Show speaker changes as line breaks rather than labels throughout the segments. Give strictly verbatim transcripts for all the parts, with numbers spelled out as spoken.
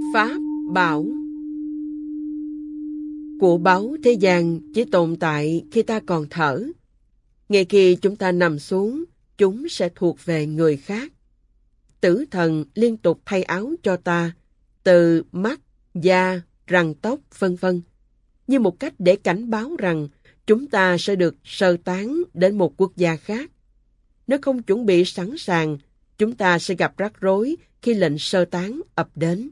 Pháp bảo. Của báu thế gian chỉ tồn tại khi ta còn thở. Ngay khi chúng ta nằm xuống, chúng sẽ thuộc về người khác. Tử thần liên tục thay áo cho ta, từ mắt, da, răng tóc, vân vân, như một cách để cảnh báo rằng chúng ta sẽ được sơ tán đến một quốc gia khác. Nếu không chuẩn bị sẵn sàng, chúng ta sẽ gặp rắc rối khi lệnh sơ tán ập đến.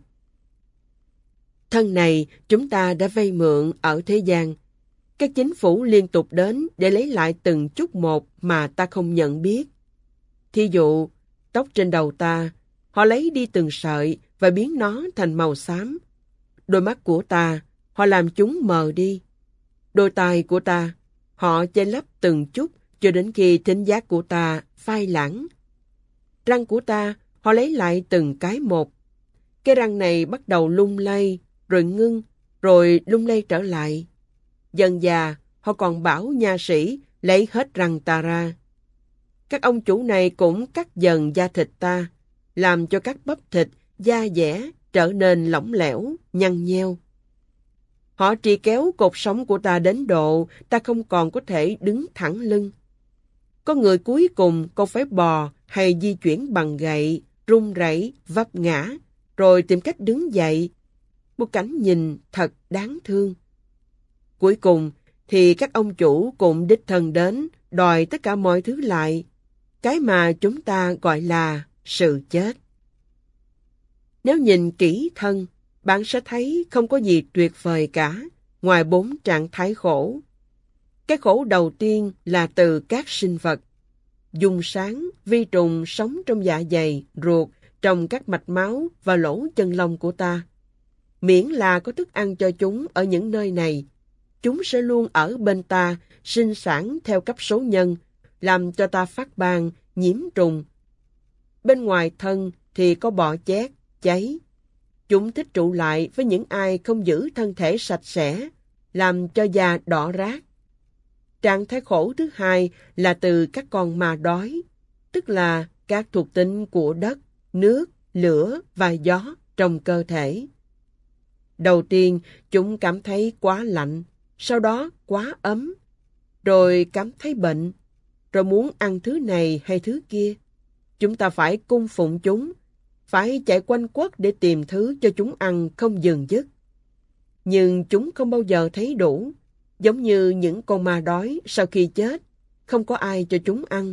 Thân này chúng ta đã vay mượn ở thế gian. Các chính phủ liên tục đến để lấy lại từng chút một mà ta không nhận biết. Thí dụ, tóc trên đầu ta, họ lấy đi từng sợi và biến nó thành màu xám. Đôi mắt của ta, họ làm chúng mờ đi. Đôi tai của ta, họ che lấp từng chút cho đến khi thính giác của ta phai lãng. Răng của ta, họ lấy lại từng cái một. Cái răng này bắt đầu lung lay, rồi ngưng, rồi lung lay trở lại. Dần dà, họ còn bảo nha sĩ lấy hết răng ta ra. Các ông chủ này cũng cắt dần da thịt ta, làm cho các bắp thịt, da dẻ trở nên lỏng lẻo, nhăn nheo. Họ trì kéo cột sống của ta đến độ ta không còn có thể đứng thẳng lưng. Có người cuối cùng còn phải bò hay di chuyển bằng gậy, run rẩy, vấp ngã, rồi tìm cách đứng dậy. Một cảnh nhìn thật đáng thương. Cuối cùng thì các ông chủ cũng đích thân đến đòi tất cả mọi thứ lại, cái mà chúng ta gọi là sự chết. Nếu nhìn kỹ thân, bạn sẽ thấy không có gì tuyệt vời cả, ngoài bốn trạng thái khổ. Cái khổ đầu tiên là từ các sinh vật. Dung sáng, vi trùng sống trong dạ dày, ruột, trong các mạch máu và lỗ chân lông của ta. Miễn là có thức ăn cho chúng ở những nơi này, chúng sẽ luôn ở bên ta, sinh sản theo cấp số nhân, làm cho ta phát ban, nhiễm trùng. Bên ngoài thân thì có bọ chét, cháy. Chúng thích trụ lại với những ai không giữ thân thể sạch sẽ, làm cho da đỏ rát. Trạng thái khổ thứ hai là từ các con ma đói, tức là các thuộc tính của đất, nước, lửa và gió trong cơ thể. Đầu tiên, chúng cảm thấy quá lạnh, sau đó quá ấm, rồi cảm thấy bệnh, rồi muốn ăn thứ này hay thứ kia. Chúng ta phải cung phụng chúng, phải chạy quanh quất để tìm thứ cho chúng ăn không dừng dứt. Nhưng chúng không bao giờ thấy đủ, giống như những con ma đói sau khi chết, không có ai cho chúng ăn.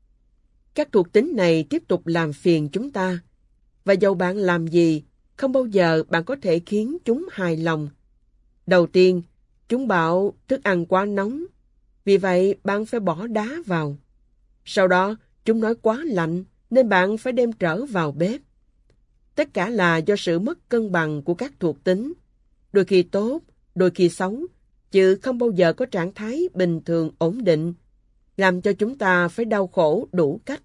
Các thuộc tính này tiếp tục làm phiền chúng ta, và dầu bạn làm gì, không bao giờ bạn có thể khiến chúng hài lòng. Đầu tiên, chúng bảo thức ăn quá nóng, vì vậy bạn phải bỏ đá vào. Sau đó, chúng nói quá lạnh, nên bạn phải đem trở vào bếp. Tất cả là do sự mất cân bằng của các thuộc tính, đôi khi tốt, đôi khi xấu, chứ không bao giờ có trạng thái bình thường ổn định, làm cho chúng ta phải đau khổ đủ cách.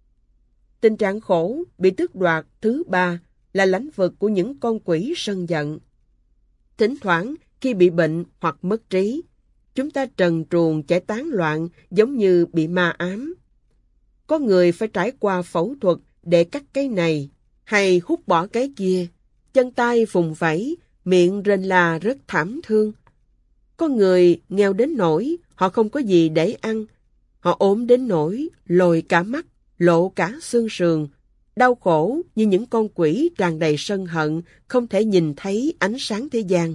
Tình trạng khổ bị tước đoạt thứ ba là lãnh vực của những con quỷ sân giận. Thỉnh thoảng khi bị bệnh hoặc mất trí, chúng ta trần truồng chạy tán loạn giống như bị ma ám. Có người phải trải qua phẫu thuật để cắt cái này hay hút bỏ cái kia, chân tay phùng vẫy, miệng rên la rất thảm thương. Có người nghèo đến nỗi họ không có gì để ăn, họ ốm đến nỗi lồi cả mắt, lộ cả xương sườn, đau khổ như những con quỷ tràn đầy sân hận, không thể nhìn thấy ánh sáng thế gian.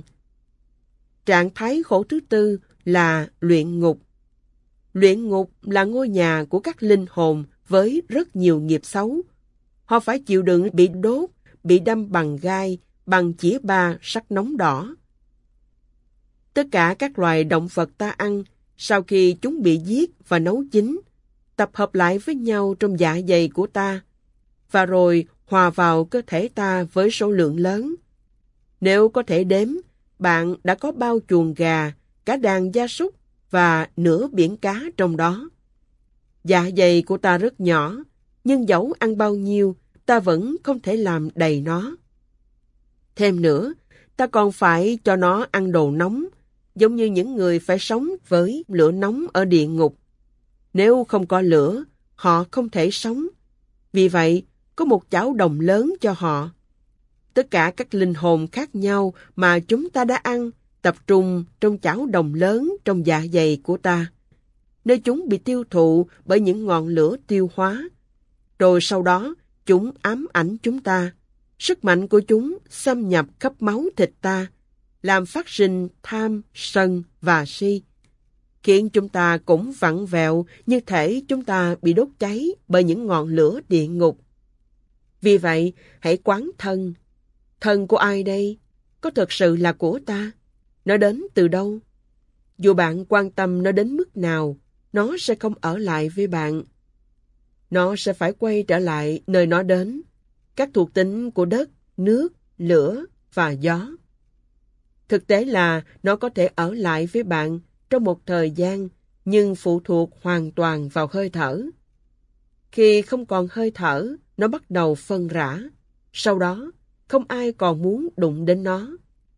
Trạng thái khổ thứ tư là luyện ngục. Luyện ngục là ngôi nhà của các linh hồn với rất nhiều nghiệp xấu. Họ phải chịu đựng bị đốt, bị đâm bằng gai, bằng chĩa ba sắc nóng đỏ. Tất cả các loài động vật ta ăn, sau khi chúng bị giết và nấu chín, tập hợp lại với nhau trong dạ dày của ta, và rồi hòa vào cơ thể ta với số lượng lớn. Nếu có thể đếm, bạn đã có bao chuồng gà, cả đàn gia súc và nửa biển cá trong đó. Dạ dày của ta rất nhỏ, nhưng dẫu ăn bao nhiêu, ta vẫn không thể làm đầy nó. Thêm nữa, ta còn phải cho nó ăn đồ nóng, giống như những người phải sống với lửa nóng ở địa ngục. Nếu không có lửa, họ không thể sống. Vì vậy, có một chảo đồng lớn cho họ. Tất cả các linh hồn khác nhau mà chúng ta đã ăn tập trung trong chảo đồng lớn trong dạ dày của ta, nơi chúng bị tiêu thụ bởi những ngọn lửa tiêu hóa. Rồi sau đó, chúng ám ảnh chúng ta. Sức mạnh của chúng xâm nhập khắp máu thịt ta, làm phát sinh tham, sân và si, khiến chúng ta cũng vặn vẹo như thể chúng ta bị đốt cháy bởi những ngọn lửa địa ngục. Vì vậy, hãy quán thân. Thân của ai đây? Có thực sự là của ta? Nó đến từ đâu? Dù bạn quan tâm nó đến mức nào, nó sẽ không ở lại với bạn. Nó sẽ phải quay trở lại nơi nó đến, các thuộc tính của đất, nước, lửa và gió. Thực tế là nó có thể ở lại với bạn trong một thời gian, nhưng phụ thuộc hoàn toàn vào hơi thở. Khi không còn hơi thở, nó bắt đầu phân rã. Sau đó, không ai còn muốn đụng đến nó.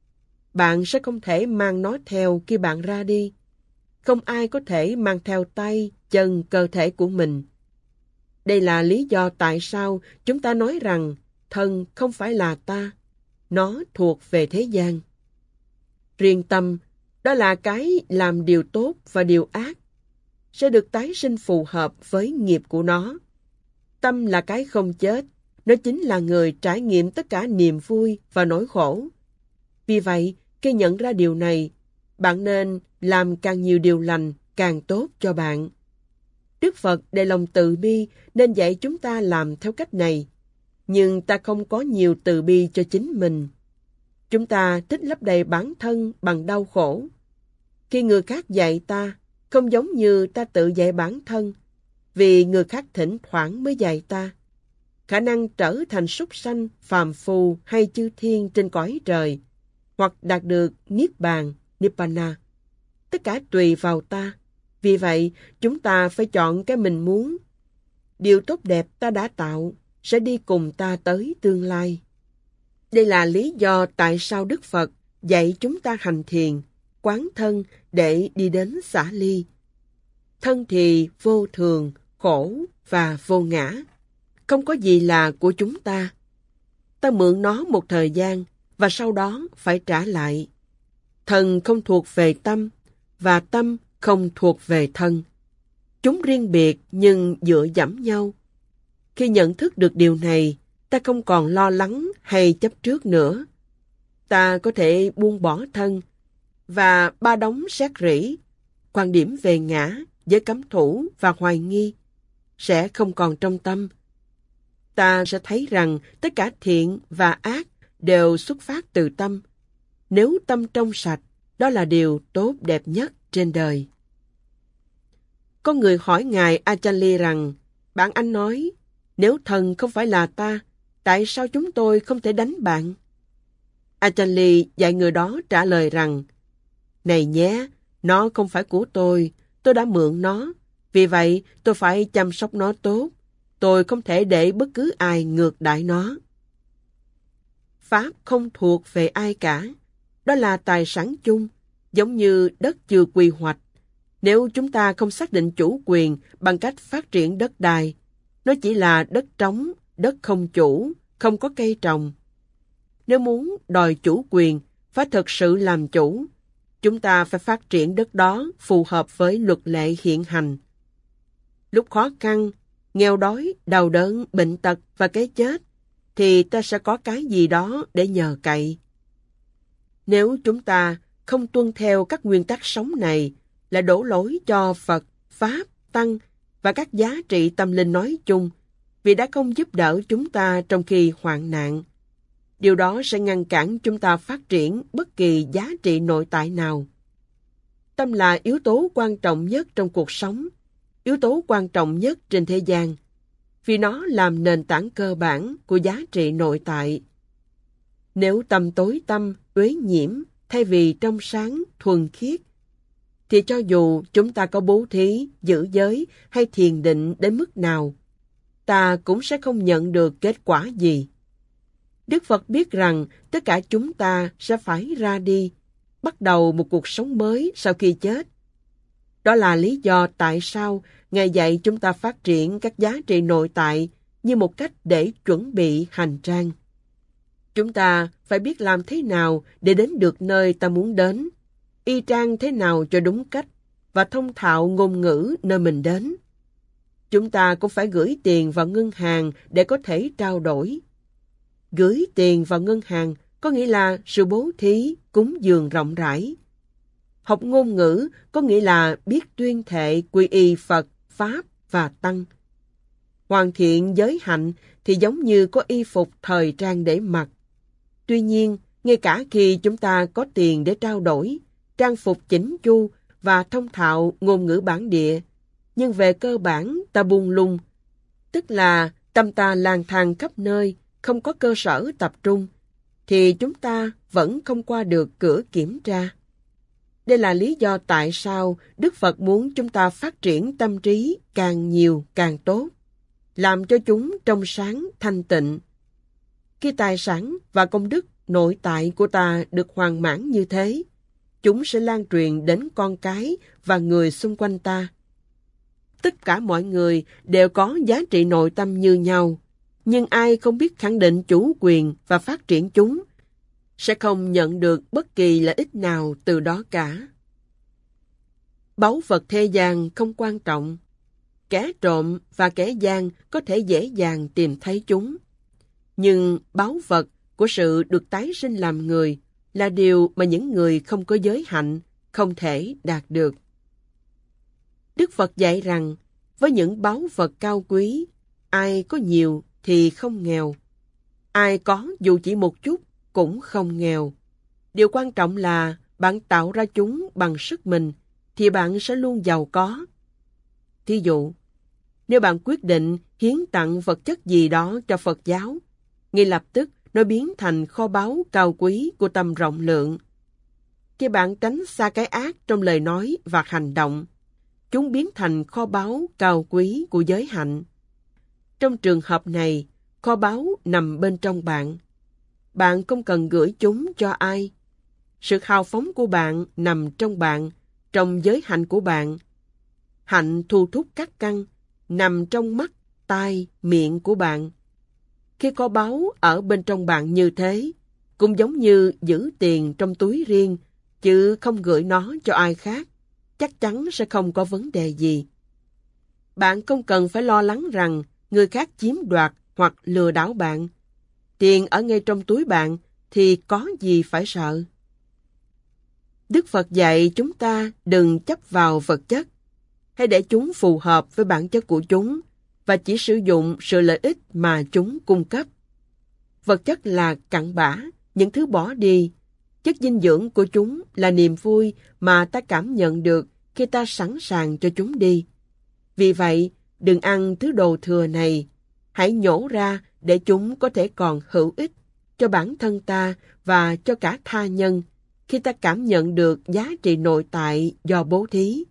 Bạn sẽ không thể mang nó theo khi bạn ra đi. Không ai có thể mang theo tay, chân, cơ thể của mình. Đây là lý do tại sao chúng ta nói rằng thân không phải là ta, nó thuộc về thế gian. Riêng tâm, đó là cái làm điều tốt và điều ác, sẽ được tái sinh phù hợp với nghiệp của nó. Tâm là cái không chết, nó chính là người trải nghiệm tất cả niềm vui và nỗi khổ. Vì vậy, khi nhận ra điều này, bạn nên làm càng nhiều điều lành càng tốt cho bạn. Đức Phật đầy lòng từ bi nên dạy chúng ta làm theo cách này, nhưng ta không có nhiều từ bi cho chính mình. Chúng ta thích lấp đầy bản thân bằng đau khổ. Khi người khác dạy ta, không giống như ta tự dạy bản thân, vì người khác thỉnh thoảng mới dạy ta. Khả năng trở thành súc sanh, phàm phu hay chư thiên trên cõi trời, hoặc đạt được Niết Bàn, Nibbana. Tất cả tùy vào ta. Vì vậy, chúng ta phải chọn cái mình muốn. Điều tốt đẹp ta đã tạo sẽ đi cùng ta tới tương lai. Đây là lý do tại sao Đức Phật dạy chúng ta hành thiền, quán thân để đi đến xả ly. Thân thì vô thường, khổ và vô ngã. Không có gì là của chúng ta. Ta mượn nó một thời gian và sau đó phải trả lại. Thân không thuộc về tâm và tâm không thuộc về thân. Chúng riêng biệt nhưng dựa dẫm nhau. Khi nhận thức được điều này, ta không còn lo lắng hay chấp trước nữa. Ta có thể buông bỏ thân và ba đống xét rỉ, quan điểm về ngã, giới cấm thủ và hoài nghi sẽ không còn trong tâm. Ta sẽ thấy rằng tất cả thiện và ác đều xuất phát từ tâm. Nếu tâm trong sạch, đó là điều tốt đẹp nhất trên đời. Có người hỏi Ngài Achanli rằng, bạn anh nói, nếu thần không phải là ta, tại sao chúng tôi không thể đánh bạn? Achanli dạy người đó trả lời rằng, này nhé, nó không phải của tôi, tôi đã mượn nó, vì vậy tôi phải chăm sóc nó tốt, tôi không thể để bất cứ ai ngược đãi nó. Pháp không thuộc về ai cả, đó là tài sản chung, giống như đất chưa quy hoạch. Nếu chúng ta không xác định chủ quyền bằng cách phát triển đất đai, nó chỉ là đất trống, đất không chủ, không có cây trồng. Nếu muốn đòi chủ quyền, phải thực sự làm chủ, chúng ta phải phát triển đất đó phù hợp với luật lệ hiện hành. Lúc khó khăn, nghèo đói, đau đớn, bệnh tật và cái chết, thì ta sẽ có cái gì đó để nhờ cậy. Nếu chúng ta không tuân theo các nguyên tắc sống này, là đổ lỗi cho Phật, Pháp, Tăng và các giá trị tâm linh nói chung, vì đã không giúp đỡ chúng ta trong khi hoạn nạn. Điều đó sẽ ngăn cản chúng ta phát triển bất kỳ giá trị nội tại nào. Tâm là yếu tố quan trọng nhất trong cuộc sống, yếu tố quan trọng nhất trên thế gian, vì nó làm nền tảng cơ bản của giá trị nội tại. Nếu tâm tối tăm, uế nhiễm, thay vì trong sáng, thuần khiết, thì cho dù chúng ta có bố thí, giữ giới hay thiền định đến mức nào, ta cũng sẽ không nhận được kết quả gì. Đức Phật biết rằng tất cả chúng ta sẽ phải ra đi, bắt đầu một cuộc sống mới sau khi chết. Đó là lý do tại sao Ngài dạy chúng ta phát triển các giá trị nội tại như một cách để chuẩn bị hành trang. Chúng ta phải biết làm thế nào để đến được nơi ta muốn đến, y trang thế nào cho đúng cách và thông thạo ngôn ngữ nơi mình đến. Chúng ta cũng phải gửi tiền vào ngân hàng để có thể trao đổi. Gửi tiền vào ngân hàng có nghĩa là sự bố thí, cúng dường rộng rãi. Học ngôn ngữ có nghĩa là biết tuyên thệ quy y Phật, Pháp và Tăng. Hoàn thiện giới hạnh thì giống như có y phục thời trang để mặc. Tuy nhiên, ngay cả khi chúng ta có tiền để trao đổi, trang phục chỉnh chu và thông thạo ngôn ngữ bản địa, nhưng về cơ bản ta buông lung, tức là tâm ta lang thang khắp nơi, không có cơ sở tập trung, thì chúng ta vẫn không qua được cửa kiểm tra. Đây là lý do tại sao Đức Phật muốn chúng ta phát triển tâm trí càng nhiều càng tốt, làm cho chúng trong sáng thanh tịnh. Khi tài sản và công đức nội tại của ta được hoàn mãn như thế, chúng sẽ lan truyền đến con cái và người xung quanh ta. Tất cả mọi người đều có giá trị nội tâm như nhau, nhưng ai không biết khẳng định chủ quyền và phát triển chúng, sẽ không nhận được bất kỳ lợi ích nào từ đó cả. Báu vật thế gian không quan trọng. Kẻ trộm và kẻ gian có thể dễ dàng tìm thấy chúng. Nhưng báu vật của sự được tái sinh làm người là điều mà những người không có giới hạnh không thể đạt được. Đức Phật dạy rằng, với những báu vật cao quý, ai có nhiều thì không nghèo. Ai có dù chỉ một chút cũng không nghèo. Điều quan trọng là bạn tạo ra chúng bằng sức mình, thì bạn sẽ luôn giàu có. Thí dụ, nếu bạn quyết định hiến tặng vật chất gì đó cho Phật giáo, ngay lập tức nó biến thành kho báu cao quý của tâm rộng lượng. Khi bạn tránh xa cái ác trong lời nói và hành động, chúng biến thành kho báu cao quý của giới hạnh. Trong trường hợp này, kho báu nằm bên trong bạn. Bạn không cần gửi chúng cho ai. Sự hào phóng của bạn nằm trong bạn, trong giới hạnh của bạn. Hạnh thu thúc các căn, nằm trong mắt, tai, miệng của bạn. Khi có báu ở bên trong bạn như thế, cũng giống như giữ tiền trong túi riêng, chứ không gửi nó cho ai khác, chắc chắn sẽ không có vấn đề gì. Bạn không cần phải lo lắng rằng người khác chiếm đoạt hoặc lừa đảo bạn. Tiền ở ngay trong túi bạn thì có gì phải sợ. Đức Phật dạy chúng ta đừng chấp vào vật chất. Hãy để chúng phù hợp với bản chất của chúng và chỉ sử dụng sự lợi ích mà chúng cung cấp. Vật chất là cặn bã, những thứ bỏ đi. Chất dinh dưỡng của chúng là niềm vui mà ta cảm nhận được khi ta sẵn sàng cho chúng đi. Vì vậy, đừng ăn thứ đồ thừa này. Hãy nhổ ra để chúng có thể còn hữu ích cho bản thân ta và cho cả tha nhân khi ta cảm nhận được giá trị nội tại do bố thí.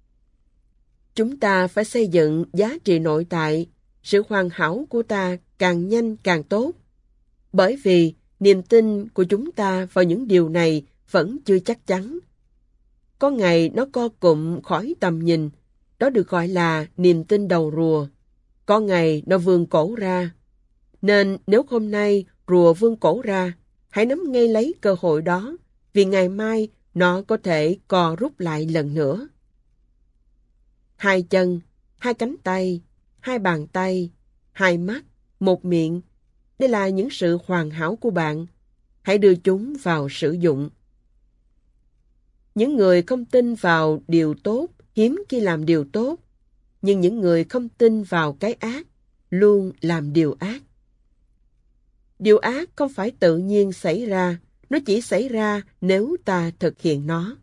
Chúng ta phải xây dựng giá trị nội tại, sự hoàn hảo của ta càng nhanh càng tốt. Bởi vì niềm tin của chúng ta vào những điều này vẫn chưa chắc chắn. Có ngày nó co cụm khỏi tầm nhìn, đó được gọi là niềm tin đầu rùa. Có ngày nó vươn cổ ra. Nên nếu hôm nay rùa vươn cổ ra, hãy nắm ngay lấy cơ hội đó, vì ngày mai nó có thể co rút lại lần nữa. Hai chân, hai cánh tay, hai bàn tay, hai mắt, một miệng, đây là những sự hoàn hảo của bạn. Hãy đưa chúng vào sử dụng. Những người không tin vào điều tốt hiếm khi làm điều tốt, nhưng những người không tin vào cái ác luôn làm điều ác. Điều ác không phải tự nhiên xảy ra, nó chỉ xảy ra nếu ta thực hiện nó.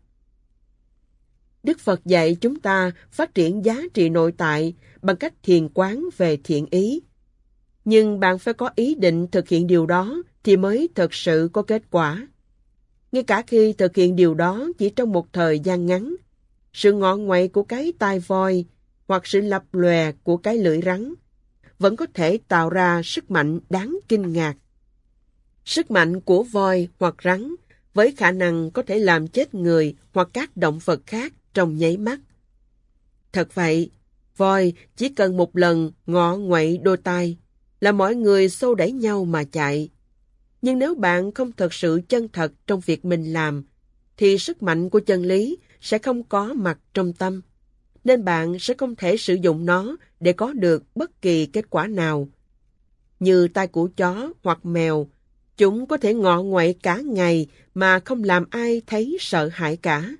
Đức Phật dạy chúng ta phát triển giá trị nội tại bằng cách thiền quán về thiện ý. Nhưng bạn phải có ý định thực hiện điều đó thì mới thực sự có kết quả. Ngay cả khi thực hiện điều đó chỉ trong một thời gian ngắn, sự ngọ nguậy của cái tai voi hoặc sự lập lòe của cái lưỡi rắn vẫn có thể tạo ra sức mạnh đáng kinh ngạc. Sức mạnh của voi hoặc rắn với khả năng có thể làm chết người hoặc các động vật khác trong nháy mắt. Thật vậy, voi chỉ cần một lần ngọ nguậy đôi tai là mọi người xô đẩy nhau mà chạy. Nhưng nếu bạn không thật sự chân thật trong việc mình làm, thì sức mạnh của chân lý sẽ không có mặt trong tâm, nên bạn sẽ không thể sử dụng nó để có được bất kỳ kết quả nào. Như tai của chó hoặc mèo, chúng có thể ngọ nguậy cả ngày mà không làm ai thấy sợ hãi cả.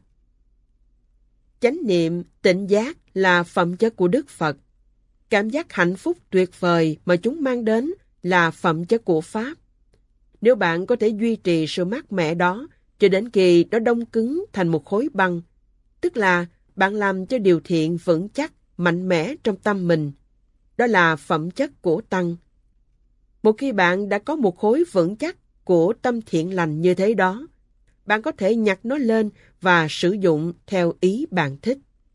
Chánh niệm, tỉnh giác là phẩm chất của Đức Phật. Cảm giác hạnh phúc tuyệt vời mà chúng mang đến là phẩm chất của Pháp. Nếu bạn có thể duy trì sự mát mẻ đó cho đến khi nó đông cứng thành một khối băng, tức là bạn làm cho điều thiện vững chắc, mạnh mẽ trong tâm mình, đó là phẩm chất của Tăng. Một khi bạn đã có một khối vững chắc của tâm thiện lành như thế đó, bạn có thể nhặt nó lên và sử dụng theo ý bạn thích.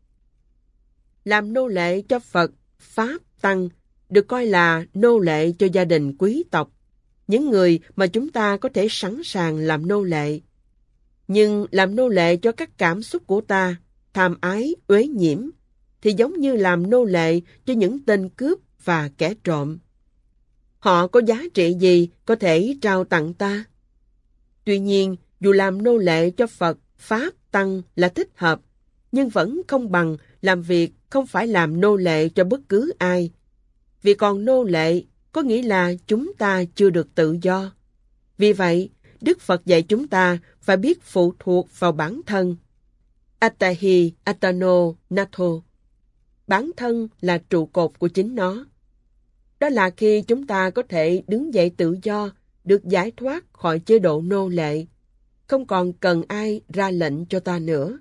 Làm nô lệ cho Phật, Pháp, Tăng được coi là nô lệ cho gia đình quý tộc, những người mà chúng ta có thể sẵn sàng làm nô lệ. Nhưng làm nô lệ cho các cảm xúc của ta, tham ái, uế nhiễm, thì giống như làm nô lệ cho những tên cướp và kẻ trộm. Họ có giá trị gì có thể trao tặng ta? Tuy nhiên, dù làm nô lệ cho Phật, Pháp, Tăng là thích hợp, nhưng vẫn không bằng làm việc không phải làm nô lệ cho bất cứ ai. Vì còn nô lệ có nghĩa là chúng ta chưa được tự do. Vì vậy, Đức Phật dạy chúng ta phải biết phụ thuộc vào bản thân. Attahi Atano Natho. Bản thân là trụ cột của chính nó. Đó là khi chúng ta có thể đứng dậy tự do, được giải thoát khỏi chế độ nô lệ, không còn cần ai ra lệnh cho ta nữa.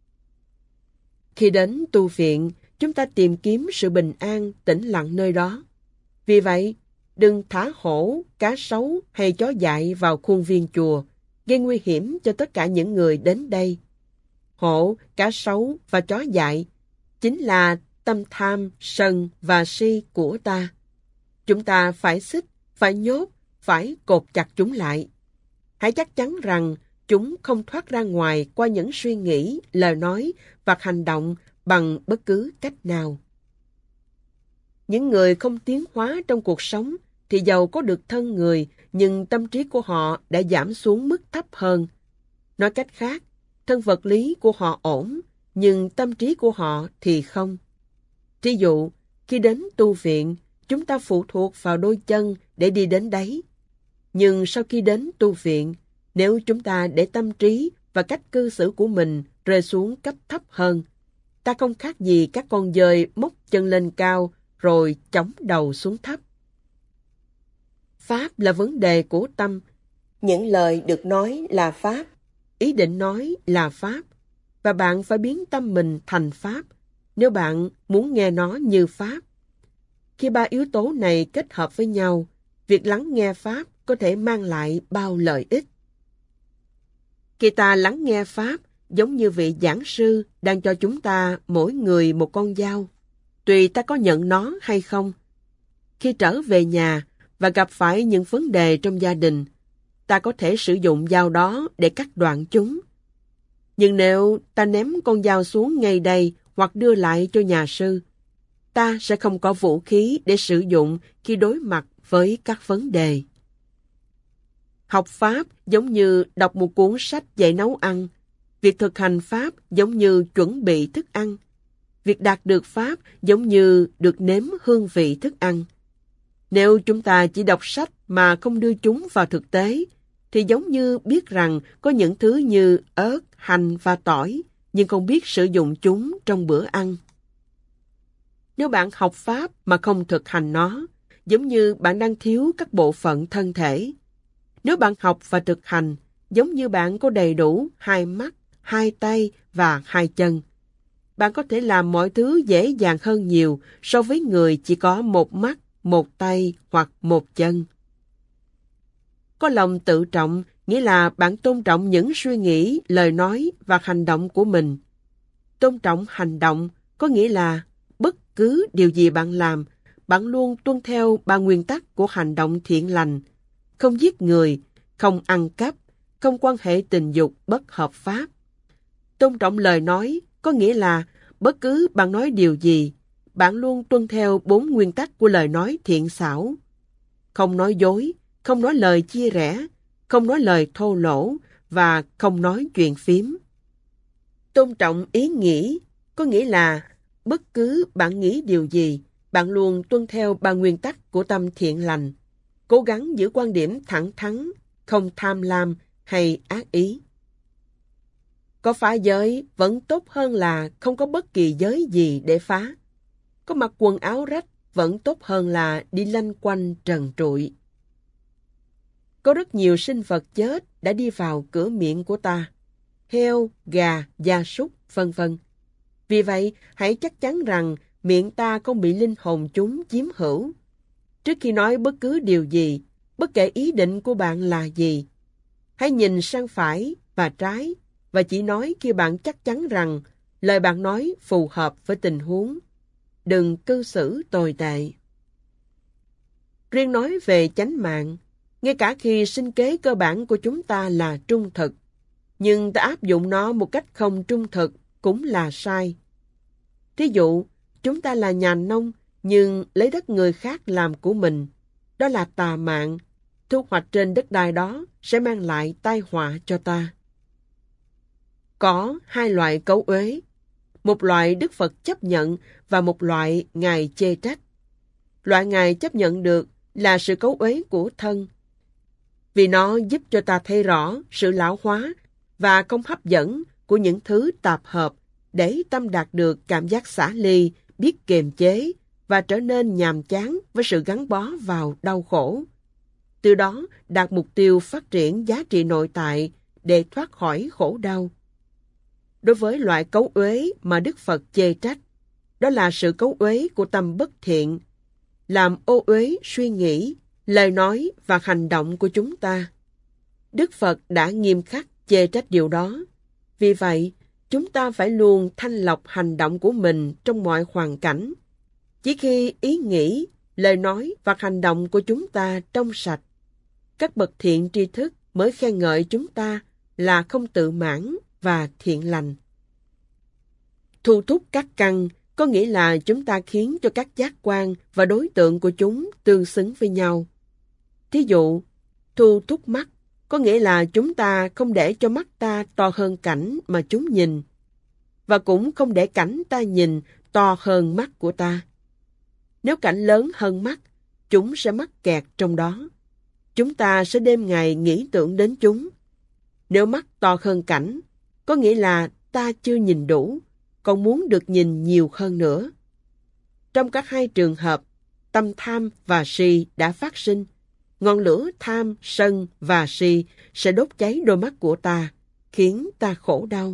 Khi đến tu viện, chúng ta tìm kiếm sự bình an, tĩnh lặng nơi đó. Vì vậy, đừng thả hổ, cá sấu hay chó dại vào khuôn viên chùa, gây nguy hiểm cho tất cả những người đến đây. Hổ, cá sấu và chó dại chính là tâm tham, sân và si của ta. Chúng ta phải xích, phải nhốt, phải cột chặt chúng lại. Hãy chắc chắn rằng chúng không thoát ra ngoài qua những suy nghĩ, lời nói và hành động bằng bất cứ cách nào. Những người không tiến hóa trong cuộc sống thì dầu có được thân người, nhưng tâm trí của họ đã giảm xuống mức thấp hơn. Nói cách khác, thân vật lý của họ ổn, nhưng tâm trí của họ thì không. Ví dụ, khi đến tu viện, chúng ta phụ thuộc vào đôi chân để đi đến đấy. Nhưng sau khi đến tu viện, nếu chúng ta để tâm trí và cách cư xử của mình rơi xuống cấp thấp hơn, ta không khác gì các con dơi móc chân lên cao rồi chống đầu xuống thấp. Pháp là vấn đề của tâm. Những lời được nói là Pháp, ý định nói là Pháp, và bạn phải biến tâm mình thành Pháp nếu bạn muốn nghe nó như Pháp. Khi ba yếu tố này kết hợp với nhau, việc lắng nghe Pháp có thể mang lại bao lợi ích. Khi ta lắng nghe Pháp, giống như vị giảng sư đang cho chúng ta mỗi người một con dao, tùy ta có nhận nó hay không. Khi trở về nhà và gặp phải những vấn đề trong gia đình, ta có thể sử dụng dao đó để cắt đoạn chúng. Nhưng nếu ta ném con dao xuống ngay đây hoặc đưa lại cho nhà sư, ta sẽ không có vũ khí để sử dụng khi đối mặt với các vấn đề. Học Pháp giống như đọc một cuốn sách dạy nấu ăn. Việc thực hành Pháp giống như chuẩn bị thức ăn. Việc đạt được Pháp giống như được nếm hương vị thức ăn. Nếu chúng ta chỉ đọc sách mà không đưa chúng vào thực tế, thì giống như biết rằng có những thứ như ớt, hành và tỏi, nhưng không biết sử dụng chúng trong bữa ăn. Nếu bạn học Pháp mà không thực hành nó, giống như bạn đang thiếu các bộ phận thân thể. Nếu bạn học và thực hành, giống như bạn có đầy đủ hai mắt, hai tay và hai chân. Bạn có thể làm mọi thứ dễ dàng hơn nhiều so với người chỉ có một mắt, một tay hoặc một chân. Có lòng tự trọng nghĩa là bạn tôn trọng những suy nghĩ, lời nói và hành động của mình. Tôn trọng hành động có nghĩa là bất cứ điều gì bạn làm, bạn luôn tuân theo ba nguyên tắc của hành động thiện lành: không giết người, không ăn cắp, không quan hệ tình dục bất hợp pháp. Tôn trọng lời nói có nghĩa là bất cứ bạn nói điều gì, bạn luôn tuân theo bốn nguyên tắc của lời nói thiện xảo: không nói dối, không nói lời chia rẽ, không nói lời thô lỗ và không nói chuyện phiếm. Tôn trọng ý nghĩ có nghĩa là bất cứ bạn nghĩ điều gì, bạn luôn tuân theo ba nguyên tắc của tâm thiện lành, cố gắng giữ quan điểm thẳng thắn, không tham lam hay ác ý. Có phá giới vẫn tốt hơn là không có bất kỳ giới gì để phá. Có mặc quần áo rách vẫn tốt hơn là đi lanh quanh trần trụi. Có rất nhiều sinh vật chết đã đi vào cửa miệng của ta, heo, gà, gia súc, vân vân. Vì vậy, hãy chắc chắn rằng miệng ta không bị linh hồn chúng chiếm hữu. Trước khi nói bất cứ điều gì, bất kể ý định của bạn là gì, hãy nhìn sang phải và trái và chỉ nói khi bạn chắc chắn rằng lời bạn nói phù hợp với tình huống. Đừng cư xử tồi tệ. Riêng nói về chánh mạng, ngay cả khi sinh kế cơ bản của chúng ta là trung thực, nhưng ta áp dụng nó một cách không trung thực cũng là sai. Thí dụ, chúng ta là nhà nông nhưng lấy đất người khác làm của mình. Đó là tà mạng. Thu hoạch trên đất đai đó sẽ mang lại tai họa cho ta. Có hai loại cấu uế. Một loại Đức Phật chấp nhận và một loại Ngài chê trách. Loại Ngài chấp nhận được là sự cấu uế của thân, vì nó giúp cho ta thấy rõ sự lão hóa và không hấp dẫn của những thứ tạp hợp để tâm đạt được cảm giác xả ly, biết kiềm chế và trở nên nhàm chán với sự gắn bó vào đau khổ. Từ đó đạt mục tiêu phát triển giá trị nội tại để thoát khỏi khổ đau. Đối với loại cấu uế mà Đức Phật chê trách, đó là sự cấu uế của tâm bất thiện, làm ô uế suy nghĩ, lời nói và hành động của chúng ta. Đức Phật đã nghiêm khắc chê trách điều đó. Vì vậy, chúng ta phải luôn thanh lọc hành động của mình trong mọi hoàn cảnh. Chỉ khi ý nghĩ, lời nói và hành động của chúng ta trong sạch, các bậc thiện tri thức mới khen ngợi chúng ta là không tự mãn và thiện lành. Thu thúc các căn có nghĩa là chúng ta khiến cho các giác quan và đối tượng của chúng tương xứng với nhau. Thí dụ, thu thúc mắt có nghĩa là chúng ta không để cho mắt ta to hơn cảnh mà chúng nhìn, và cũng không để cảnh ta nhìn to hơn mắt của ta. Nếu cảnh lớn hơn mắt, chúng sẽ mắc kẹt trong đó. Chúng ta sẽ đêm ngày nghĩ tưởng đến chúng. Nếu mắt to hơn cảnh, có nghĩa là ta chưa nhìn đủ, còn muốn được nhìn nhiều hơn nữa. Trong các hai trường hợp, tâm tham và si đã phát sinh. Ngọn lửa tham, sân và si sẽ đốt cháy đôi mắt của ta, khiến ta khổ đau.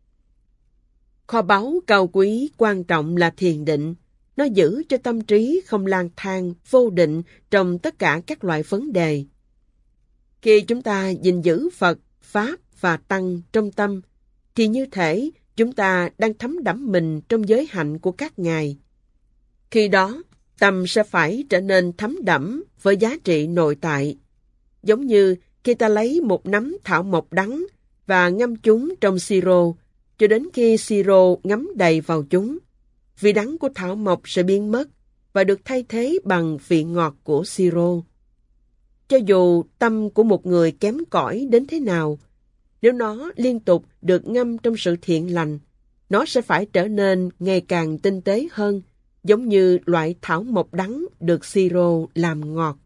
Kho báu cao quý quan trọng là thiền định. Nó giữ cho tâm trí không lang thang, vô định trong tất cả các loại vấn đề. Khi chúng ta gìn giữ Phật, Pháp và Tăng trong tâm, thì như thể chúng ta đang thấm đẫm mình trong giới hạnh của các ngài. Khi đó, tâm sẽ phải trở nên thấm đẫm với giá trị nội tại. Giống như khi ta lấy một nắm thảo mộc đắng và ngâm chúng trong siro, cho đến khi siro ngấm đầy vào chúng, vị đắng của thảo mộc sẽ biến mất và được thay thế bằng vị ngọt của siro. Cho dù tâm của một người kém cỏi đến thế nào, nếu nó liên tục được ngâm trong sự thiện lành, nó sẽ phải trở nên ngày càng tinh tế hơn, giống như loại thảo mộc đắng được siro làm ngọt.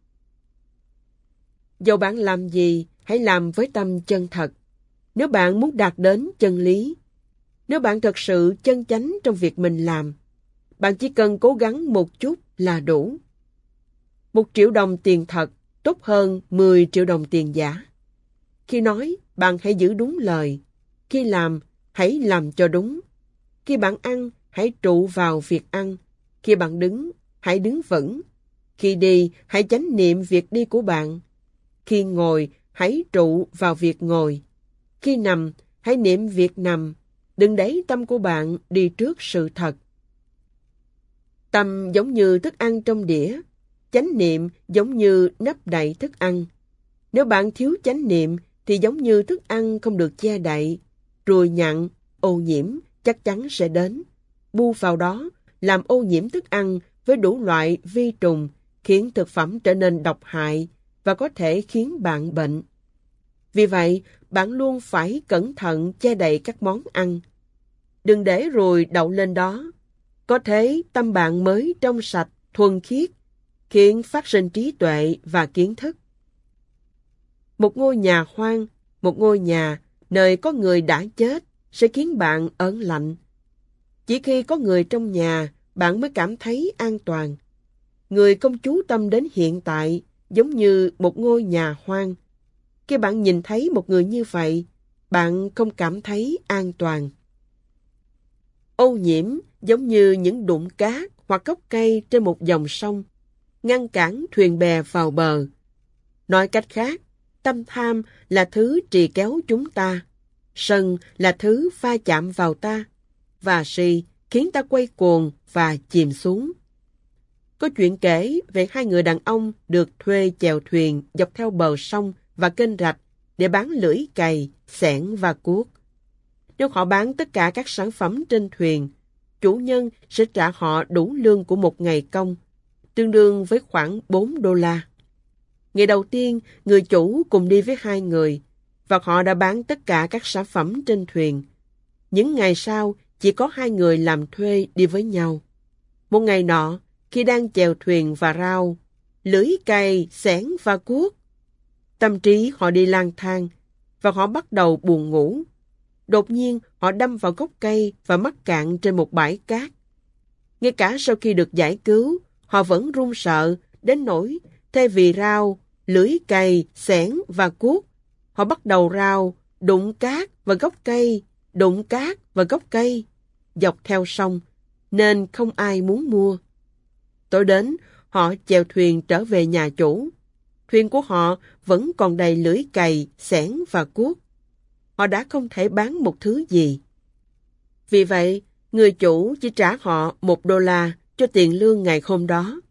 Dầu bạn làm gì, hãy làm với tâm chân thật. Nếu bạn muốn đạt đến chân lý, nếu bạn thật sự chân chánh trong việc mình làm, bạn chỉ cần cố gắng một chút là đủ. Một triệu đồng tiền thật tốt hơn mười triệu đồng tiền giả. Khi nói, bạn hãy giữ đúng lời. Khi làm, hãy làm cho đúng. Khi bạn ăn, hãy trụ vào việc ăn. Khi bạn đứng, hãy đứng vững. Khi đi, hãy chánh niệm việc đi của bạn. Khi ngồi, hãy trụ vào việc ngồi. Khi nằm, hãy niệm việc nằm. Đừng để tâm của bạn đi trước sự thật. Tâm giống như thức ăn trong đĩa. Chánh niệm giống như nắp đậy thức ăn. Nếu bạn thiếu chánh niệm, thì giống như thức ăn không được che đậy. Ruồi nhặn, ô nhiễm chắc chắn sẽ đến. Bu vào đó, làm ô nhiễm thức ăn với đủ loại vi trùng, khiến thực phẩm trở nên độc hại, và có thể khiến bạn bệnh. Vì vậy, bạn luôn phải cẩn thận che đậy các món ăn. Đừng để ruồi đậu lên đó. Có thế tâm bạn mới trong sạch, thuần khiết, khiến phát sinh trí tuệ và kiến thức. Một ngôi nhà hoang, một ngôi nhà nơi có người đã chết sẽ khiến bạn ớn lạnh. Chỉ khi có người trong nhà, bạn mới cảm thấy an toàn. Người không chú tâm đến hiện tại, giống như một ngôi nhà hoang. Khi bạn nhìn thấy một người như vậy, bạn không cảm thấy an toàn. Ô nhiễm giống như những đụng cát hoặc gốc cây trên một dòng sông, ngăn cản thuyền bè vào bờ. Nói cách khác, tâm tham là thứ trì kéo chúng ta, sân là thứ va chạm vào ta, và si khiến ta quay cuồng và chìm xuống. Có chuyện kể về hai người đàn ông được thuê chèo thuyền dọc theo bờ sông và kênh rạch để bán lưỡi cày, xẻng và cuốc. Nếu họ bán tất cả các sản phẩm trên thuyền, chủ nhân sẽ trả họ đủ lương của một ngày công, tương đương với khoảng bốn đô la. Ngày đầu tiên, người chủ cùng đi với hai người, và họ đã bán tất cả các sản phẩm trên thuyền. Những ngày sau, chỉ có hai người làm thuê đi với nhau. Một ngày nọ, khi đang chèo thuyền và rao, lưỡi cày, xẻng và cuốc, tâm trí họ đi lang thang, và họ bắt đầu buồn ngủ. Đột nhiên, họ đâm vào gốc cây và mắc cạn trên một bãi cát. Ngay cả sau khi được giải cứu, họ vẫn run sợ, đến nỗi thay vì rao, lưỡi cày, xẻng và cuốc, họ bắt đầu rao, đụng cát và gốc cây, đụng cát và gốc cây, dọc theo sông, nên không ai muốn mua. Tối đến, họ chèo thuyền trở về nhà chủ. Thuyền của họ vẫn còn đầy lưỡi cày, xẻng và cuốc. Họ đã không thể bán một thứ gì. Vì vậy, người chủ chỉ trả họ một đô la cho tiền lương ngày hôm đó.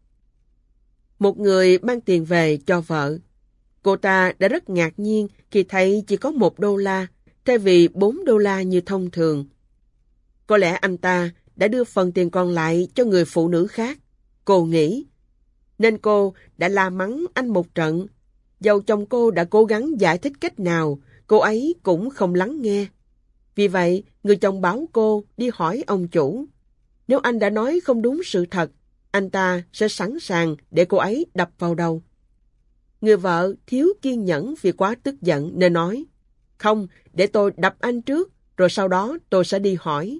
Một người mang tiền về cho vợ. Cô ta đã rất ngạc nhiên khi thấy chỉ có một đô la, thay vì bốn đô la như thông thường. Có lẽ anh ta đã đưa phần tiền còn lại cho người phụ nữ khác, cô nghĩ. Nên cô đã la mắng anh một trận. Dầu chồng cô đã cố gắng giải thích cách nào, cô ấy cũng không lắng nghe. Vì vậy, người chồng bảo cô đi hỏi ông chủ. Nếu anh đã nói không đúng sự thật, anh ta sẽ sẵn sàng để cô ấy đập vào đầu. Người vợ thiếu kiên nhẫn vì quá tức giận nên nói, không, để tôi đập anh trước, rồi sau đó tôi sẽ đi hỏi.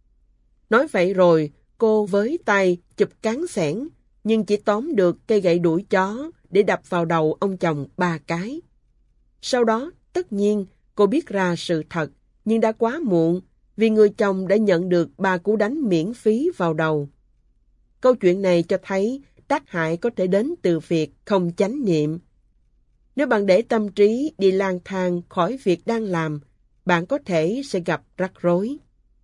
Nói vậy rồi, cô với tay chụp cán xẻng, nhưng chỉ tóm được cây gậy đuổi chó để đập vào đầu ông chồng ba cái. Sau đó, tất nhiên, cô biết ra sự thật, nhưng đã quá muộn, vì người chồng đã nhận được ba cú đánh miễn phí vào đầu. Câu chuyện này cho thấy tác hại có thể đến từ việc không chánh niệm. Nếu bạn để tâm trí đi lang thang khỏi việc đang làm, bạn có thể sẽ gặp rắc rối.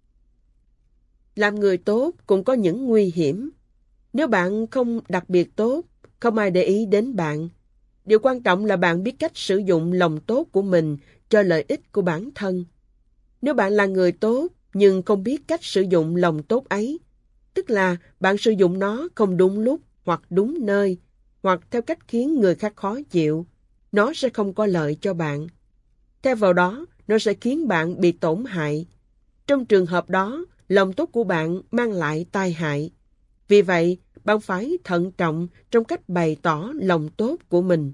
Làm người tốt cũng có những nguy hiểm. Nếu bạn không đặc biệt tốt, không ai để ý đến bạn. Điều quan trọng là bạn biết cách sử dụng lòng tốt của mình cho lợi ích của bản thân. Nếu bạn là người tốt nhưng không biết cách sử dụng lòng tốt ấy, tức là bạn sử dụng nó không đúng lúc hoặc đúng nơi, hoặc theo cách khiến người khác khó chịu, nó sẽ không có lợi cho bạn. Theo vào đó, nó sẽ khiến bạn bị tổn hại. Trong trường hợp đó, lòng tốt của bạn mang lại tai hại. Vì vậy, bạn phải thận trọng trong cách bày tỏ lòng tốt của mình.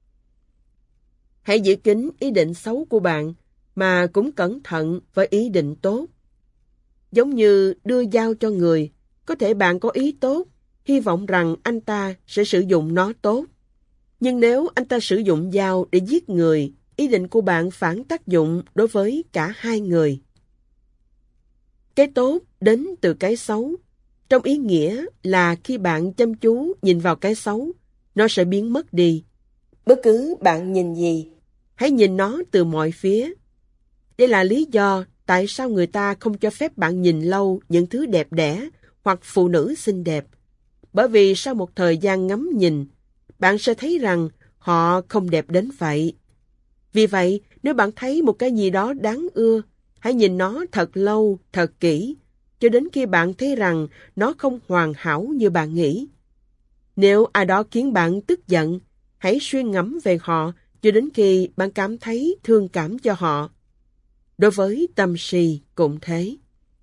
Hãy giữ kín ý định xấu của bạn, mà cũng cẩn thận với ý định tốt. Giống như đưa dao cho người, có thể bạn có ý tốt, hy vọng rằng anh ta sẽ sử dụng nó tốt. Nhưng nếu anh ta sử dụng dao để giết người, ý định của bạn phản tác dụng đối với cả hai người. Cái tốt đến từ cái xấu, trong ý nghĩa là khi bạn chăm chú nhìn vào cái xấu, nó sẽ biến mất đi. Bất cứ bạn nhìn gì, hãy nhìn nó từ mọi phía. Đây là lý do tại sao người ta không cho phép bạn nhìn lâu những thứ đẹp đẽ hoặc phụ nữ xinh đẹp. Bởi vì sau một thời gian ngắm nhìn, bạn sẽ thấy rằng họ không đẹp đến vậy. Vì vậy, nếu bạn thấy một cái gì đó đáng ưa, hãy nhìn nó thật lâu, thật kỹ, cho đến khi bạn thấy rằng nó không hoàn hảo như bạn nghĩ. Nếu ai đó khiến bạn tức giận, hãy suy ngẫm về họ cho đến khi bạn cảm thấy thương cảm cho họ. Đối với tâm si cũng thế.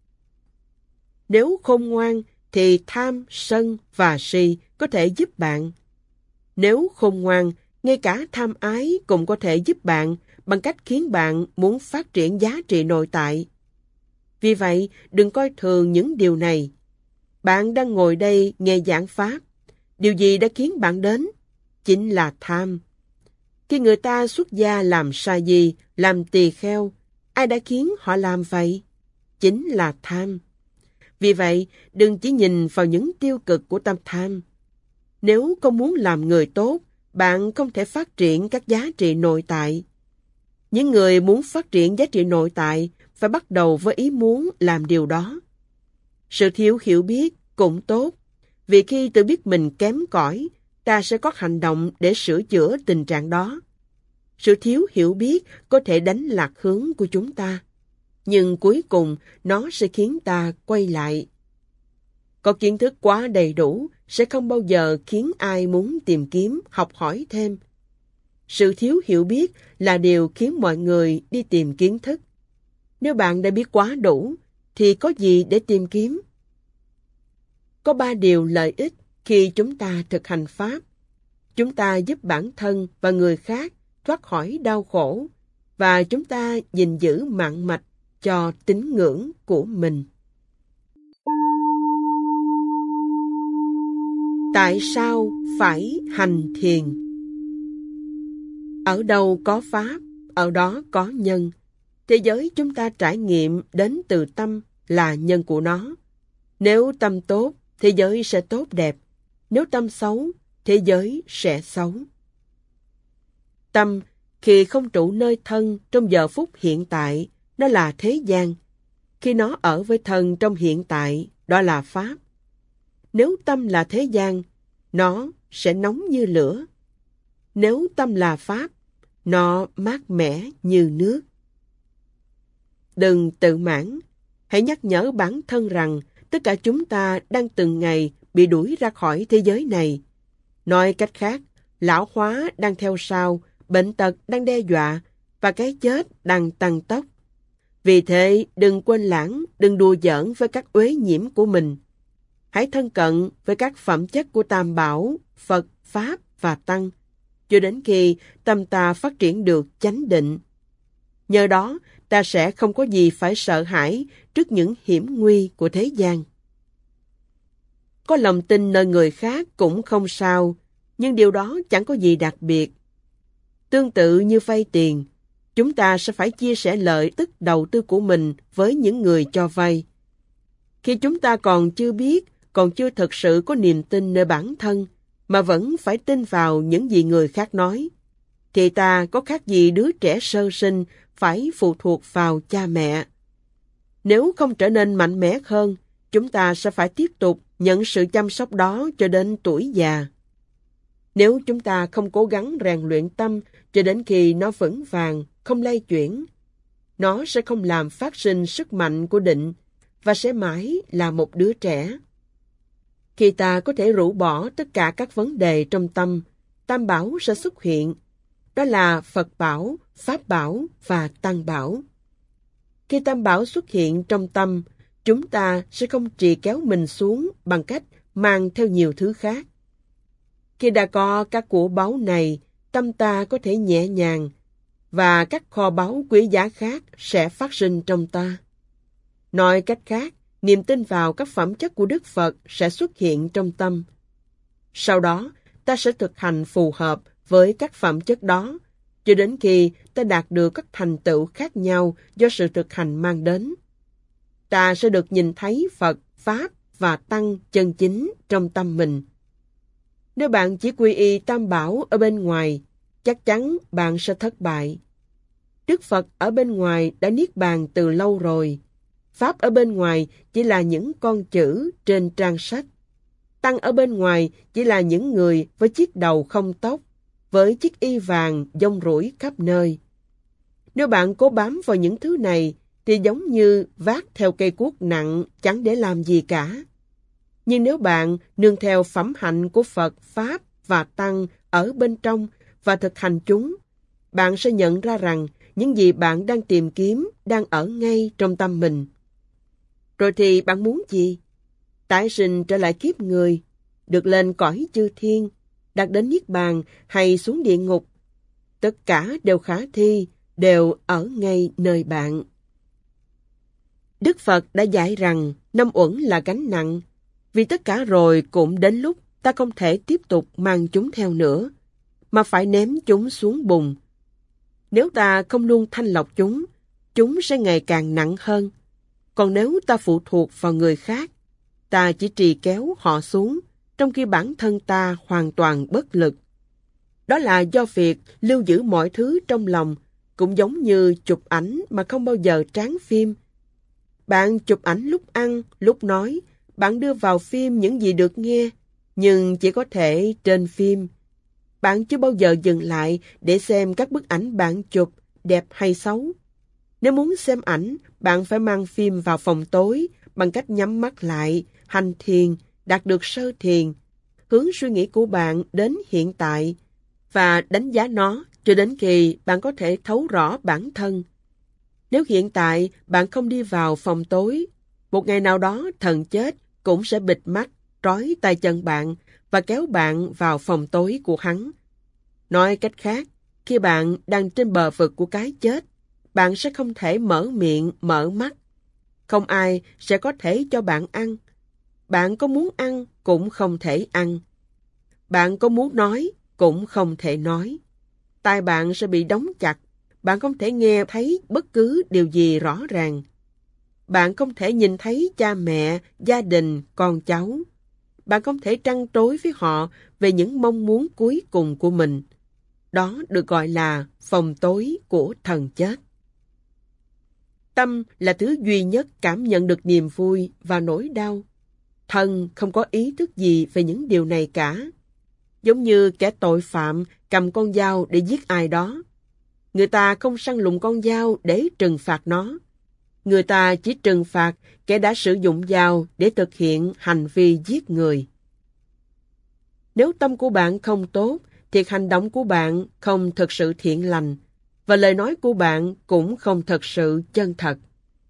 Nếu khôn ngoan thì tham, sân và si có thể giúp bạn. Nếu khôn ngoan, ngay cả tham ái cũng có thể giúp bạn bằng cách khiến bạn muốn phát triển giá trị nội tại. Vì vậy, đừng coi thường những điều này. Bạn đang ngồi đây nghe giảng pháp. Điều gì đã khiến bạn đến? Chính là tham. Khi người ta xuất gia làm sa di, làm tỳ kheo, ai đã khiến họ làm vậy? Chính là tham. Vì vậy, đừng chỉ nhìn vào những tiêu cực của tâm tham. Nếu không muốn làm người tốt, bạn không thể phát triển các giá trị nội tại. Những người muốn phát triển giá trị nội tại phải bắt đầu với ý muốn làm điều đó. Sự thiếu hiểu biết cũng tốt, vì khi tự biết mình kém cỏi, ta sẽ có hành động để sửa chữa tình trạng đó. Sự thiếu hiểu biết có thể đánh lạc hướng của chúng ta, nhưng cuối cùng nó sẽ khiến ta quay lại. Có kiến thức quá đầy đủ sẽ không bao giờ khiến ai muốn tìm kiếm, học hỏi thêm. Sự thiếu hiểu biết là điều khiến mọi người đi tìm kiến thức. Nếu bạn đã biết quá đủ, thì có gì để tìm kiếm? Có ba điều lợi ích khi chúng ta thực hành Pháp. Chúng ta giúp bản thân và người khác thoát khỏi đau khổ, và chúng ta gìn giữ mạng mạch cho tín ngưỡng của mình. Tại sao phải hành thiền? Ở đâu có Pháp, ở đó có nhân. Thế giới chúng ta trải nghiệm đến từ tâm là nhân của nó. Nếu tâm tốt, thế giới sẽ tốt đẹp. Nếu tâm xấu, thế giới sẽ xấu. Tâm, khi không trụ nơi thân trong giờ phút hiện tại, nó là thế gian. Khi nó ở với thân trong hiện tại, đó là Pháp. Nếu tâm là thế gian, nó sẽ nóng như lửa. Nếu tâm là Pháp, nó mát mẻ như nước. Đừng tự mãn. Hãy nhắc nhở bản thân rằng tất cả chúng ta đang từng ngày bị đuổi ra khỏi thế giới này. Nói cách khác, lão hóa đang theo sau, bệnh tật đang đe dọa, và cái chết đang tăng tốc. Vì thế, đừng quên lãng, đừng đùa giỡn với các uế nhiễm của mình. Hãy thân cận với các phẩm chất của Tam Bảo, Phật, Pháp và Tăng, cho đến khi tâm ta phát triển được chánh định. Nhờ đó, ta sẽ không có gì phải sợ hãi trước những hiểm nguy của thế gian. Có lòng tin nơi người khác cũng không sao, nhưng điều đó chẳng có gì đặc biệt. Tương tự như vay tiền, chúng ta sẽ phải chia sẻ lợi tức đầu tư của mình với những người cho vay. Khi chúng ta còn chưa biết, còn chưa thực sự có niềm tin nơi bản thân, mà vẫn phải tin vào những gì người khác nói, thì ta có khác gì đứa trẻ sơ sinh phải phụ thuộc vào cha mẹ. Nếu không trở nên mạnh mẽ hơn, chúng ta sẽ phải tiếp tục nhận sự chăm sóc đó cho đến tuổi già. Nếu chúng ta không cố gắng rèn luyện tâm cho đến khi nó vững vàng, không lay chuyển, nó sẽ không làm phát sinh sức mạnh của định và sẽ mãi là một đứa trẻ. Khi ta có thể rũ bỏ tất cả các vấn đề trong tâm, Tam Bảo sẽ xuất hiện. Đó là Phật Bảo, Pháp Bảo và Tăng Bảo. Khi Tam Bảo xuất hiện trong tâm, chúng ta sẽ không trì kéo mình xuống bằng cách mang theo nhiều thứ khác. Khi đã có các của báu này, tâm ta có thể nhẹ nhàng, và các kho báu quý giá khác sẽ phát sinh trong ta. Nói cách khác, niềm tin vào các phẩm chất của Đức Phật sẽ xuất hiện trong tâm. Sau đó, ta sẽ thực hành phù hợp với các phẩm chất đó, cho đến khi ta đạt được các thành tựu khác nhau do sự thực hành mang đến. Ta sẽ được nhìn thấy Phật, Pháp và Tăng chân chính trong tâm mình. Nếu bạn chỉ quy y Tam Bảo ở bên ngoài, chắc chắn bạn sẽ thất bại. Đức Phật ở bên ngoài đã niết bàn từ lâu rồi. Pháp ở bên ngoài chỉ là những con chữ trên trang sách. Tăng ở bên ngoài chỉ là những người với chiếc đầu không tóc, với chiếc y vàng dông rủi khắp nơi. Nếu bạn cố bám vào những thứ này, thì giống như vác theo cây cuốc nặng chẳng để làm gì cả. Nhưng nếu bạn nương theo phẩm hạnh của Phật, Pháp và Tăng ở bên trong và thực hành chúng, bạn sẽ nhận ra rằng những gì bạn đang tìm kiếm đang ở ngay trong tâm mình. Rồi thì bạn muốn gì? Tái sinh trở lại kiếp người, được lên cõi chư thiên, đạt đến niết bàn hay xuống địa ngục. Tất cả đều khả thi, đều ở ngay nơi bạn. Đức Phật đã dạy rằng năm uẩn là gánh nặng, vì tất cả rồi cũng đến lúc ta không thể tiếp tục mang chúng theo nữa, mà phải ném chúng xuống bùn. Nếu ta không luôn thanh lọc chúng, chúng sẽ ngày càng nặng hơn. Còn nếu ta phụ thuộc vào người khác, ta chỉ trì kéo họ xuống, trong khi bản thân ta hoàn toàn bất lực. Đó là do việc lưu giữ mọi thứ trong lòng, cũng giống như chụp ảnh mà không bao giờ tráng phim. Bạn chụp ảnh lúc ăn, lúc nói, bạn đưa vào phim những gì được nghe, nhưng chỉ có thể trên phim. Bạn chưa bao giờ dừng lại để xem các bức ảnh bạn chụp, đẹp hay xấu. Nếu muốn xem ảnh, bạn phải mang phim vào phòng tối bằng cách nhắm mắt lại, hành thiền, đạt được sơ thiền, hướng suy nghĩ của bạn đến hiện tại và đánh giá nó cho đến khi bạn có thể thấu rõ bản thân. Nếu hiện tại bạn không đi vào phòng tối, một ngày nào đó thần chết cũng sẽ bịt mắt, trói tay chân bạn và kéo bạn vào phòng tối của hắn. Nói cách khác, khi bạn đang trên bờ vực của cái chết, bạn sẽ không thể mở miệng, mở mắt. Không ai sẽ có thể cho bạn ăn. Bạn có muốn ăn cũng không thể ăn. Bạn có muốn nói cũng không thể nói. Tai bạn sẽ bị đóng chặt. Bạn không thể nghe thấy bất cứ điều gì rõ ràng. Bạn không thể nhìn thấy cha mẹ, gia đình, con cháu. Bạn không thể trăn trối với họ về những mong muốn cuối cùng của mình. Đó được gọi là phòng tối của thần chết. Tâm là thứ duy nhất cảm nhận được niềm vui và nỗi đau. Thân không có ý thức gì về những điều này cả. Giống như kẻ tội phạm cầm con dao để giết ai đó. Người ta không săn lùng con dao để trừng phạt nó. Người ta chỉ trừng phạt kẻ đã sử dụng dao để thực hiện hành vi giết người. Nếu tâm của bạn không tốt, thì hành động của bạn không thực sự thiện lành, và lời nói của bạn cũng không thật sự chân thật.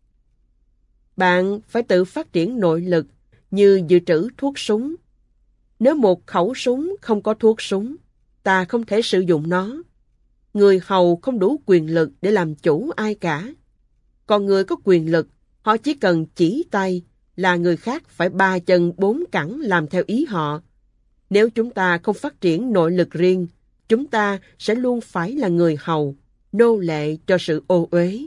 Bạn phải tự phát triển nội lực như dự trữ thuốc súng. Nếu một khẩu súng không có thuốc súng, ta không thể sử dụng nó. Người hầu không đủ quyền lực để làm chủ ai cả. Còn người có quyền lực, họ chỉ cần chỉ tay là người khác phải ba chân bốn cẳng làm theo ý họ. Nếu chúng ta không phát triển nội lực riêng, chúng ta sẽ luôn phải là người hầu, nô lệ cho sự ô uế.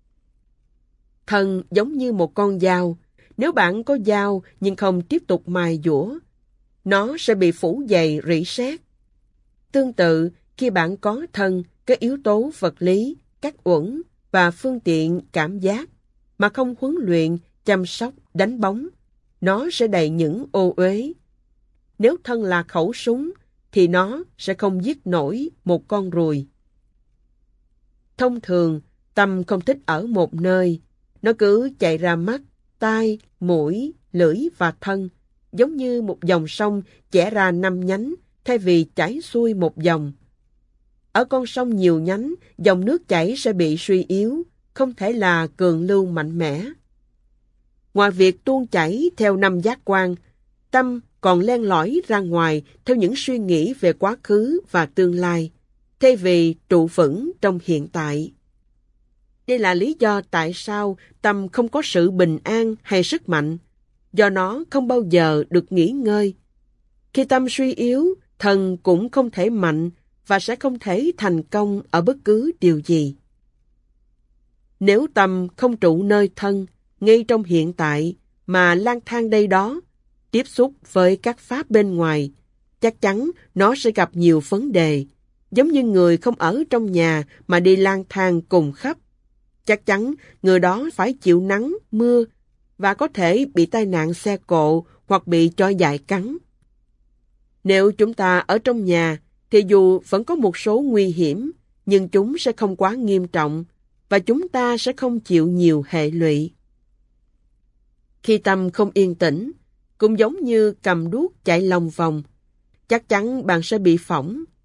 Thân giống như một con dao. Nếu bạn có dao nhưng không tiếp tục mài dũa, nó sẽ bị phủ dày rỉ sét. Tương tự, khi bạn có thân, các yếu tố vật lý, các uẩn và phương tiện cảm giác mà không huấn luyện, chăm sóc, đánh bóng, nó sẽ đầy những ô uế. Nếu thân là khẩu súng, thì nó sẽ không giết nổi một con ruồi. Thông thường, tâm không thích ở một nơi. Nó cứ chạy ra mắt, tai, mũi, lưỡi và thân, giống như một dòng sông chẻ ra năm nhánh thay vì chảy xuôi một dòng. Ở con sông nhiều nhánh, dòng nước chảy sẽ bị suy yếu, không thể là cường lưu mạnh mẽ. Ngoài việc tuôn chảy theo năm giác quan, tâm còn len lỏi ra ngoài theo những suy nghĩ về quá khứ và tương lai, thay vì trụ vững trong hiện tại. Đây là lý do tại sao tâm không có sự bình an hay sức mạnh, do nó không bao giờ được nghỉ ngơi. Khi tâm suy yếu, thần cũng không thể mạnh và sẽ không thể thành công ở bất cứ điều gì. Nếu tâm không trụ nơi thân, ngay trong hiện tại, mà lang thang đây đó, tiếp xúc với các pháp bên ngoài, chắc chắn nó sẽ gặp nhiều vấn đề, giống như người không ở trong nhà mà đi lang thang cùng khắp. Chắc chắn người đó phải chịu nắng, mưa và có thể bị tai nạn xe cộ hoặc bị chó dại cắn. Nếu chúng ta ở trong nhà, thì dù vẫn có một số nguy hiểm, nhưng chúng sẽ không quá nghiêm trọng và chúng ta sẽ không chịu nhiều hệ lụy. Khi tâm không yên tĩnh, cũng giống như cầm đuốc chạy lòng vòng, chắc chắn bạn sẽ bị phỏng,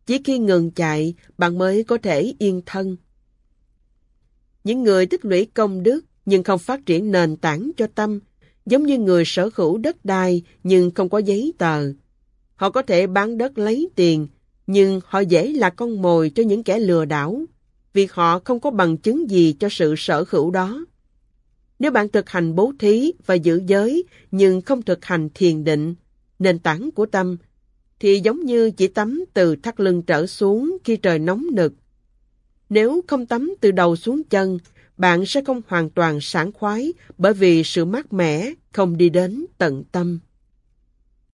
Chỉ khi ngừng chạy, bạn mới có thể yên thân. Những người tích lũy công đức nhưng không phát triển nền tảng cho tâm, giống như người sở hữu đất đai nhưng không có giấy tờ. Họ có thể bán đất lấy tiền, nhưng họ dễ là con mồi cho những kẻ lừa đảo, vì họ không có bằng chứng gì cho sự sở hữu đó. Nếu bạn thực hành bố thí và giữ giới, nhưng không thực hành thiền định, nền tảng của tâm, thì giống như chỉ tắm từ thắt lưng trở xuống khi trời nóng nực. Nếu không tắm từ đầu xuống chân, bạn sẽ không hoàn toàn sảng khoái bởi vì sự mát mẻ không đi đến tận tâm.